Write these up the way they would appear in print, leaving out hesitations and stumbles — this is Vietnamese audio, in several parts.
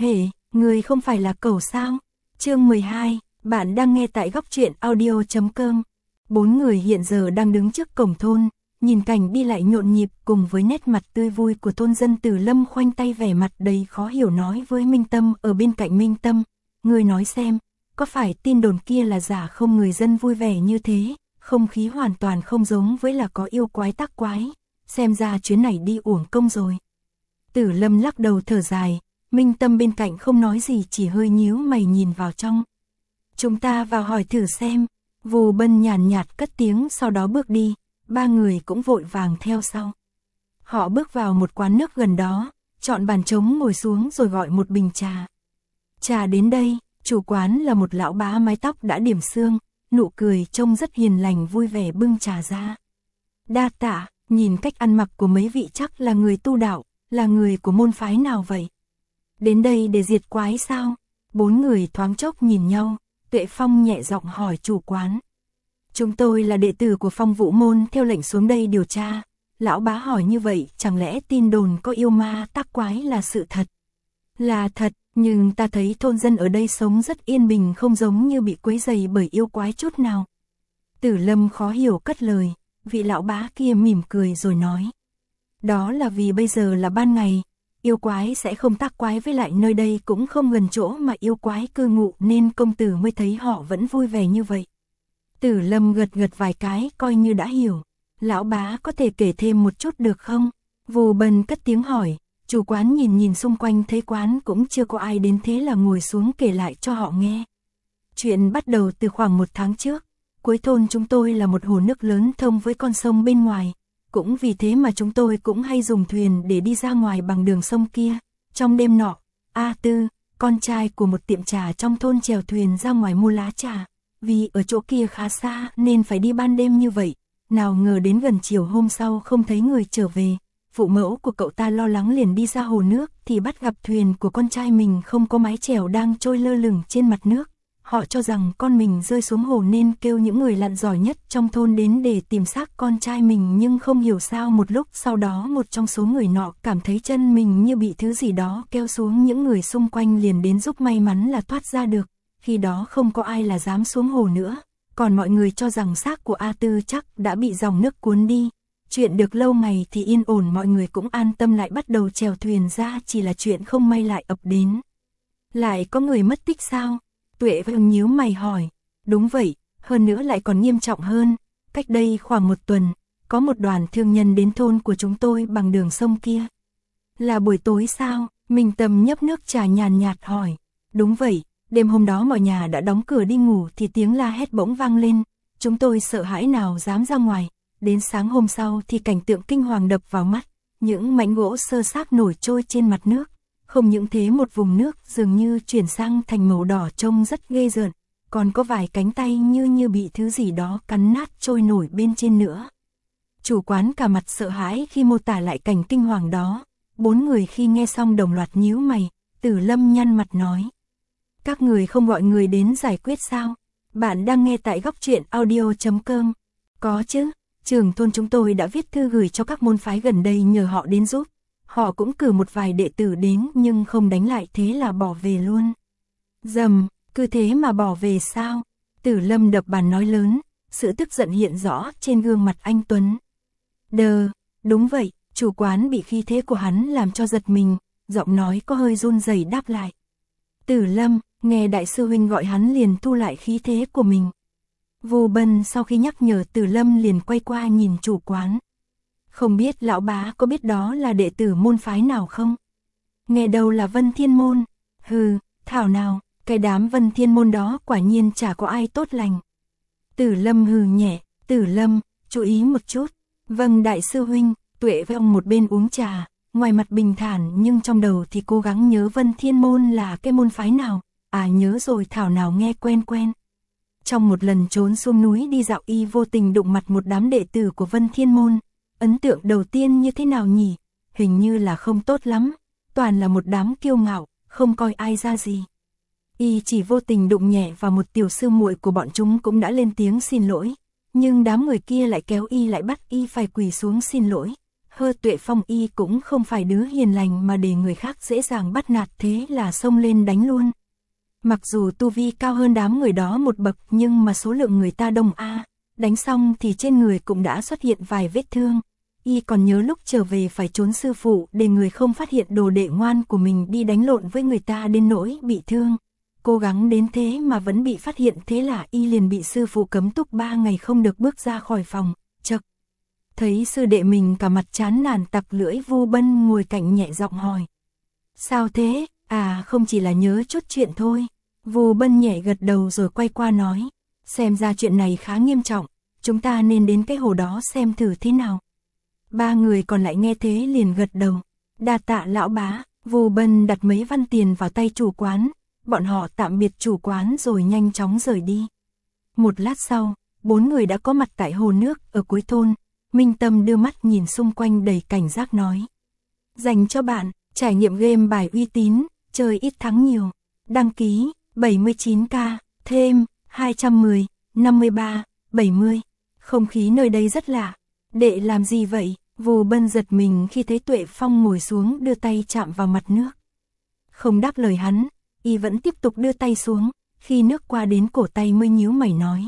Hề, người không phải là cẩu sao? Chương 12, bạn đang nghe tại góc truyện audio.com. Bốn người hiện giờ đang đứng trước cổng thôn, nhìn cảnh đi lại nhộn nhịp cùng với nét mặt tươi vui của thôn dân. Tử Lâm khoanh tay vẻ mặt đầy khó hiểu nói với Minh Tâm ở bên cạnh. Minh Tâm, người nói xem, có phải tin đồn kia là giả không? Người dân vui vẻ như thế, không khí hoàn toàn không giống với là có yêu quái tác quái, xem ra chuyến này đi uổng công rồi. Tử Lâm lắc đầu thở dài, Minh Tâm bên cạnh không nói gì, chỉ hơi nhíu mày nhìn vào trong. Chúng ta vào hỏi thử xem. Vù Bân nhàn nhạt cất tiếng, sau đó bước đi, ba người cũng vội vàng theo sau. Họ bước vào một quán nước gần đó, chọn bàn trống ngồi xuống rồi gọi một bình trà. Trà đến đây, chủ quán là một lão bá mái tóc đã điểm xương, nụ cười trông rất hiền lành vui vẻ bưng trà ra. Đa tạ, nhìn cách ăn mặc của mấy vị chắc là người tu đạo, là người của môn phái nào vậy? Đến đây để diệt quái sao? Bốn người thoáng chốc nhìn nhau, Tuệ Phong nhẹ giọng hỏi chủ quán. Chúng tôi là đệ tử của Phong Vũ môn theo lệnh xuống đây điều tra. Lão bá hỏi như vậy, chẳng lẽ tin đồn có yêu ma tác quái là sự thật? Là thật, nhưng ta thấy thôn dân ở đây sống rất yên bình, không giống như bị quấy rầy bởi yêu quái chút nào. Tử Lâm khó hiểu cất lời, vị lão bá kia mỉm cười rồi nói. Đó là vì bây giờ là ban ngày, yêu quái sẽ không tác quái, với lại nơi đây cũng không gần chỗ mà yêu quái cư ngụ nên công tử mới thấy họ vẫn vui vẻ như vậy. Tử Lâm gật gật vài cái coi như đã hiểu. Lão bá có thể kể thêm một chút được không? Vù Bân cất tiếng hỏi. Chủ quán nhìn nhìn xung quanh thấy quán cũng chưa có ai đến, thế là ngồi xuống kể lại cho họ nghe. Chuyện bắt đầu từ khoảng 1 tháng trước. Cuối thôn chúng tôi là một hồ nước lớn thông với con sông bên ngoài. Cũng vì thế mà chúng tôi cũng hay dùng thuyền để đi ra ngoài bằng đường sông kia. Trong đêm nọ, A Tư, con trai của một tiệm trà trong thôn, chèo thuyền ra ngoài mua lá trà. Vì ở chỗ kia khá xa nên phải đi ban đêm như vậy. Nào ngờ đến gần chiều hôm sau không thấy người trở về. Phụ mẫu của cậu ta lo lắng liền đi ra hồ nước thì bắt gặp thuyền của con trai mình không có mái chèo đang trôi lơ lửng trên mặt nước. Họ cho rằng con mình rơi xuống hồ nên kêu những người lặn giỏi nhất trong thôn đến để tìm xác con trai mình, nhưng không hiểu sao một lúc sau đó một trong số người nọ cảm thấy chân mình như bị thứ gì đó kéo xuống, những người xung quanh liền đến giúp, may mắn là thoát ra được. Khi đó không có ai là dám xuống hồ nữa, còn mọi người cho rằng xác của A Tư chắc đã bị dòng nước cuốn đi. Chuyện được lâu ngày thì yên ổn, mọi người cũng an tâm lại bắt đầu chèo thuyền ra, chỉ là chuyện không may lại ập đến. Lại có người mất tích sao? Tuệ Vân nhíu mày hỏi. Đúng vậy, hơn nữa lại còn nghiêm trọng hơn. Cách đây khoảng 1 tuần, có một đoàn thương nhân đến thôn của chúng tôi bằng đường sông kia. Là buổi tối sao? Minh Tâm nhấp nước trà nhàn nhạt hỏi. Đúng vậy, đêm hôm đó mọi nhà đã đóng cửa đi ngủ thì tiếng la hét bỗng vang lên. Chúng tôi sợ hãi nào dám ra ngoài. Đến sáng hôm sau thì cảnh tượng kinh hoàng đập vào mắt. Những mảnh gỗ xơ xác nổi trôi trên mặt nước. Không những thế, một vùng nước dường như chuyển sang thành màu đỏ trông rất ghê rợn. Còn có vài cánh tay như bị thứ gì đó cắn nát trôi nổi bên trên nữa. Chủ quán cả mặt sợ hãi khi mô tả lại cảnh kinh hoàng đó. 4 người khi nghe xong đồng loạt nhíu mày. Tử Lâm nhăn mặt nói. Các người không gọi người đến giải quyết sao? Bạn đang nghe tại góc truyện audio.com. Có chứ, trưởng thôn chúng tôi đã viết thư gửi cho các môn phái gần đây nhờ họ đến giúp. Họ cũng cử một vài đệ tử đến nhưng không đánh lại, thế là bỏ về luôn. Dầm, cứ thế mà bỏ về sao? Tử Lâm đập bàn nói lớn, sự tức giận hiện rõ trên gương mặt anh Tuấn. Đúng vậy, chủ quán bị khí thế của hắn làm cho giật mình, giọng nói có hơi run rẩy đáp lại. Tử Lâm, nghe đại sư huynh gọi hắn liền thu lại khí thế của mình. Vô Bân sau khi nhắc nhở Tử Lâm liền quay qua nhìn chủ quán. Không biết lão bá có biết đó là đệ tử môn phái nào không? Nghe đầu là Vân Thiên môn. Hừ, thảo nào, cái đám Vân Thiên môn đó quả nhiên chả có ai tốt lành. Tử Lâm hừ nhẹ, Tử Lâm, chú ý một chút. Vâng đại sư huynh. Tuệ với ông một bên uống trà, ngoài mặt bình thản nhưng trong đầu thì cố gắng nhớ Vân Thiên môn là cái môn phái nào. À nhớ rồi, thảo nào nghe quen quen. Trong một lần trốn xuống núi đi dạo, y vô tình đụng mặt một đám đệ tử của Vân Thiên môn. Ấn tượng đầu tiên như thế nào nhỉ? Hình như là không tốt lắm, toàn là một đám kiêu ngạo, không coi ai ra gì. Y chỉ vô tình đụng nhẹ vào một tiểu sư muội của bọn chúng cũng đã lên tiếng xin lỗi, nhưng đám người kia lại kéo y lại bắt y phải quỳ xuống xin lỗi. Hơ Tuệ Phong y cũng không phải đứa hiền lành mà để người khác dễ dàng bắt nạt, thế là xông lên đánh luôn. Mặc dù tu vi cao hơn đám người đó một bậc nhưng mà số lượng người ta đông đánh xong thì trên người cũng đã xuất hiện vài vết thương. Y còn nhớ lúc trở về phải trốn sư phụ để người không phát hiện đồ đệ ngoan của mình đi đánh lộn với người ta đến nỗi bị thương. Cố gắng đến thế mà vẫn bị phát hiện, thế là y liền bị sư phụ cấm túc 3 ngày không được bước ra khỏi phòng. Chậc. Thấy sư đệ mình cả mặt chán nản tặc lưỡi, Vu Bân ngồi cạnh nhẹ giọng hỏi. Sao thế? À, không chỉ là nhớ chút chuyện thôi. Vu Bân nhẹ gật đầu rồi quay qua nói. Xem ra chuyện này khá nghiêm trọng, chúng ta nên đến cái hồ đó xem thử thế nào. 3 người còn lại nghe thế liền gật đầu. Đa tạ lão bá. Vu Bân đặt mấy văn tiền vào tay chủ quán. Bọn họ tạm biệt chủ quán rồi nhanh chóng rời đi. Một lát sau, 4 người đã có mặt tại hồ nước ở cuối thôn. Minh Tâm đưa mắt nhìn xung quanh đầy cảnh giác nói. Dành cho bạn, trải nghiệm game bài uy tín, chơi ít thắng nhiều. Đăng ký, 79k, thêm, 210, 53, 70. Không khí nơi đây rất lạ. Đệ làm gì vậy? Vu Bân giật mình khi thấy Tuệ Phong ngồi xuống đưa tay chạm vào mặt nước. Không đáp lời hắn, y vẫn tiếp tục đưa tay xuống, khi nước qua đến cổ tay mới nhíu mày nói.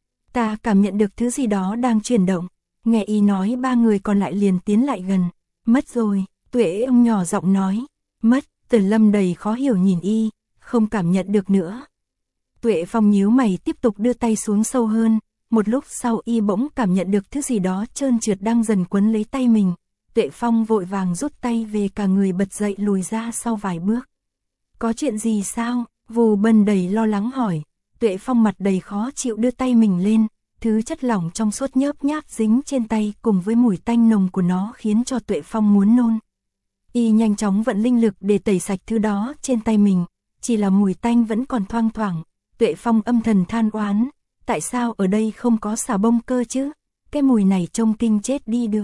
Ta cảm nhận được thứ gì đó đang chuyển động. Nghe y nói 3 người còn lại liền tiến lại gần. Mất rồi, Tuệ ông nhỏ giọng nói. Mất. Tử Lâm đầy khó hiểu nhìn y, không cảm nhận được nữa. Tuệ Phong nhíu mày tiếp tục đưa tay xuống sâu hơn. Một lúc sau y bỗng cảm nhận được thứ gì đó trơn trượt đang dần quấn lấy tay mình. Tuệ Phong vội vàng rút tay về, cả người bật dậy lùi ra sau vài bước. Có chuyện gì sao? Vu Bân đầy lo lắng hỏi. Tuệ Phong mặt đầy khó chịu đưa tay mình lên. Thứ chất lỏng trong suốt nhớp nháp dính trên tay cùng với mùi tanh nồng của nó khiến cho Tuệ Phong muốn nôn. Y nhanh chóng vận linh lực để tẩy sạch thứ đó trên tay mình. Chỉ là mùi tanh vẫn còn thoang thoảng. Tuệ Phong âm thầm than oán. Tại sao ở đây không có xà bông cơ chứ? Cái mùi này trông kinh chết đi được.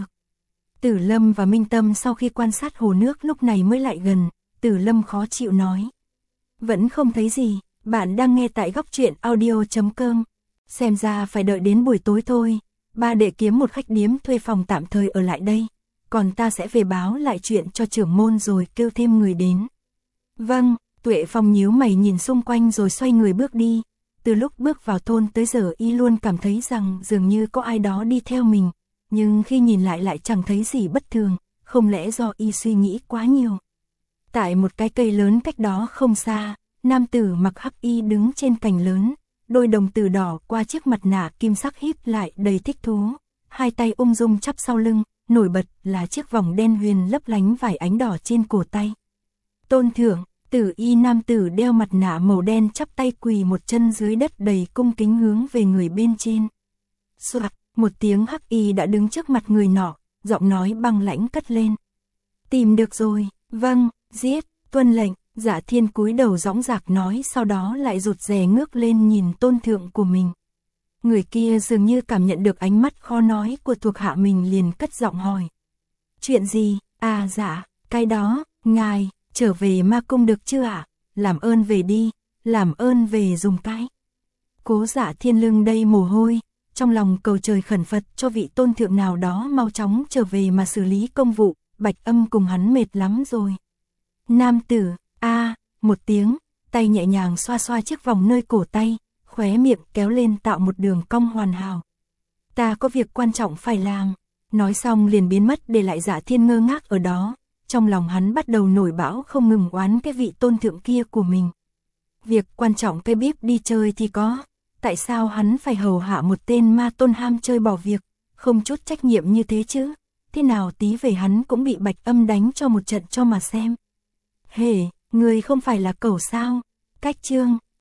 Tử Lâm và Minh Tâm sau khi quan sát hồ nước lúc này mới lại gần. Tử Lâm khó chịu nói. Vẫn không thấy gì. Bạn đang nghe tại góc truyện audio.com. Xem ra phải đợi đến buổi tối thôi. Ba đệ kiếm một khách điếm thuê phòng tạm thời ở lại đây. Còn ta sẽ về báo lại chuyện cho trưởng môn rồi kêu thêm người đến. Vâng. Tuệ Phong nhíu mày nhìn xung quanh rồi xoay người bước đi. Từ lúc bước vào thôn tới giờ y luôn cảm thấy rằng dường như có ai đó đi theo mình. Nhưng khi nhìn lại chẳng thấy gì bất thường. Không lẽ do y suy nghĩ quá nhiều. Tại một cái cây lớn cách đó không xa, nam tử mặc hắc y đứng trên cành lớn. Đôi đồng tử đỏ qua chiếc mặt nạ kim sắc híp lại đầy thích thú. Hai tay ung dung chắp sau lưng, nổi bật là chiếc vòng đen huyền lấp lánh vài ánh đỏ trên cổ tay. Tôn thượng. Tử y nam tử đeo mặt nạ màu đen chắp tay quỳ một chân dưới đất đầy cung kính hướng về người bên trên. Soạt, một tiếng hắc y đã đứng trước mặt người nọ, giọng nói băng lãnh cất lên. Tìm được rồi, vâng, giết, tuân lệnh. Dạ Thiên cúi đầu dõng dạc nói, sau đó lại rụt rè ngước lên nhìn tôn thượng của mình. Người kia dường như cảm nhận được ánh mắt khó nói của thuộc hạ mình liền cất giọng hỏi. Chuyện gì? À dạ, cái đó, ngài trở về ma cung được chưa ạ? Làm ơn về đi, làm ơn về dùng cái. Cố Dạ Thiên lưng đầy mồ hôi, trong lòng cầu trời khẩn Phật cho vị tôn thượng nào đó mau chóng trở về mà xử lý công vụ. Bạch Âm cùng hắn mệt lắm rồi. Nam tử, một tiếng, tay nhẹ nhàng xoa xoa chiếc vòng nơi cổ tay, khóe miệng kéo lên tạo một đường cong hoàn hảo. Ta có việc quan trọng phải làm. Nói xong liền biến mất để lại Dạ Thiên ngơ ngác ở đó. Trong lòng hắn bắt đầu nổi bão không ngừng oán cái vị tôn thượng kia của mình. Việc quan trọng cái bíp đi chơi thì có. Tại sao hắn phải hầu hạ một tên ma tôn ham chơi bỏ việc, không chút trách nhiệm như thế chứ? Thế nào tí về hắn cũng bị Bạch Âm đánh cho một trận cho mà xem. Hề, người không phải là cẩu sao? Cách chương